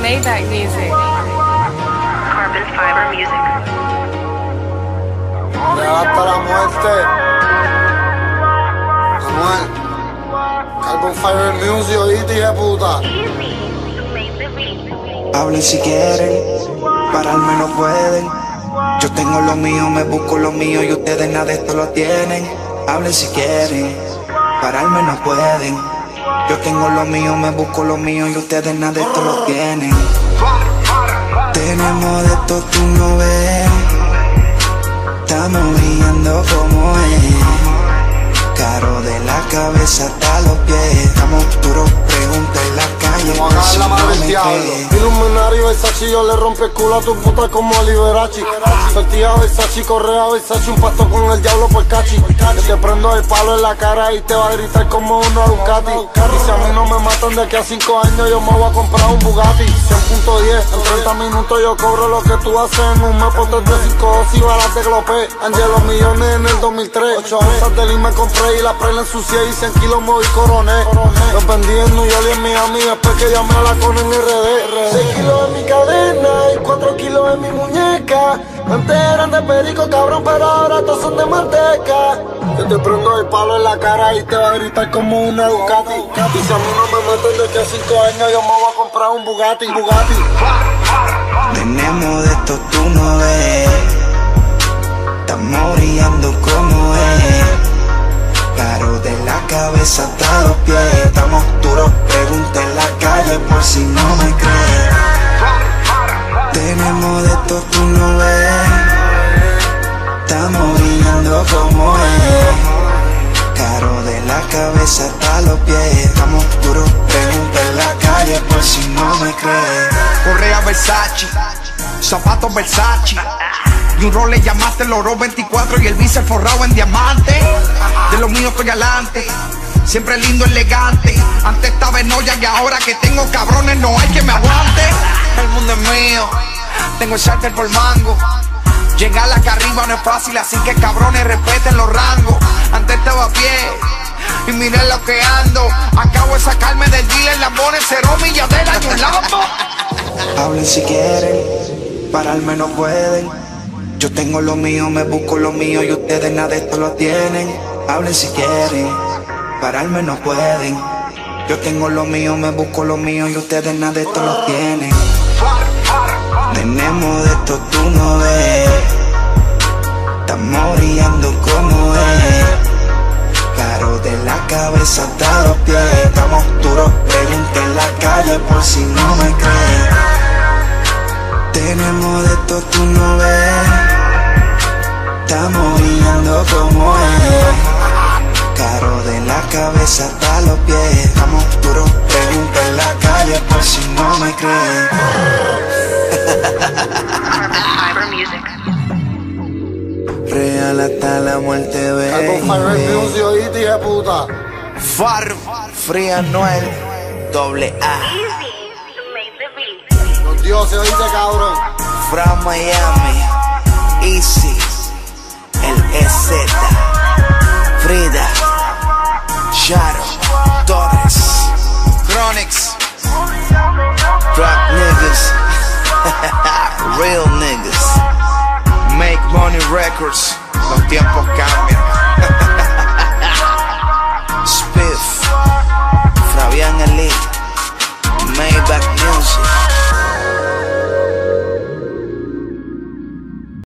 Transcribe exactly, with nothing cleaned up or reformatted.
Maybach music. Carbon Fiber Music. Real hasta la muerte. Anuel. Carbon Fiber Music, oíste, hija puta. Hablen si quieren, pararme no pueden. Yo tengo lo mío, me busco lo mío y ustedes nada de esto lo tienen. Hablen si quieren, pararme no pueden. Yo tengo lo mío, me busco lo mío y ustedes nada de esto lo tienen. Tenemos de esto, tú no ves. Estamos brillando como es. Caro de la cabeza hasta los pies. Estamos duros, pregunta en la calle. Vamos a ganar la madre del diablo. Iluminario Versace, yo le rompe el culo a tu puta como Liberace. Sortija Versace, correa Versace, un pacto con el diablo por cachi. Que te prendo el palo en la cara y te va a gritar como uno a Ducati. Y si a mí no me matan de aquí a cinco años, yo me voy a comprar un Bugatti. cien punto diez, en treinta minutos yo cobro lo que tú haces en un mes. Por de cinco y balas de glopé. Angelo millones en el dos mil tres. Ocho onzas de lima me compré y la prela ensucié y cien kilos moví coroné. Los vendí en New York y en Miami después que llamé a la con en R D. seis kilos en mi cadena y cuatro kilos en mi muñeca. Antes eran de perico, cabrón, pero ahora todos son de manteca. Yo te prendo el palo en la cara y te va a gritar como una Ducati. Y si a mí no me matan de que a cinco años, yo me voy a comprar un Bugatti, Bugatti. Tenemos de esto, tú no ves. Estamos brillando como es. Caro de la cabeza hasta los pies. Estamos duros, pregunta en la calle por si no me crees. Tenemos de esto, tú no ves. Estamos brillando como es. Caro de la cabeza hasta los pies. Estamos duros, pregunta en la calle por si no me crees. Correa Versace, zapatos Versace. Y un rol le llamaste el oro veinticuatro y el bíceps forrado en diamante. De lo mío estoy galante, siempre lindo, elegante. Antes estaba en olla y ahora que tengo cabrones no hay que me aguante. El mundo es mío, tengo el charter por mango. Llegar acá arriba no es fácil, así que cabrones respeten los rangos. Antes estaba a pie y miren lo que ando. Acabo de sacarme del dealer, Lambones, cero millas de la y un Lambo. Hablen si quieren, pararme no pueden. Yo tengo lo mío, me busco lo mío y ustedes nada de esto lo tienen. Hablen si quieren, pararme no pueden. Yo tengo lo mío, me busco lo mío y ustedes nada de esto lo tienen. Tenemos de esto, tú no ves. Estamos brillando como es. Caro de la cabeza hasta los pies. Estamos duros, pregunta en la calle por si no me crees. Tenemos de esto, tú no ves. Estamos brillando como es. Caro de la cabeza hasta los pies. Estamos duros, pregunta en la calle por si no me crees. Carbon Fiber Music. Real hasta la muerte, baby. Carbon Fiber Music, oíste, hija puta. Far, Free Anuel, doble A. Los dioses, oíste, cabrón. From Miami, Easy, el E Z, Frida, Shadow, Torres, Chronix, Trap niggas, real niggas, Make Money Records, los tiempos cambian. Spiff, Fabián Elite.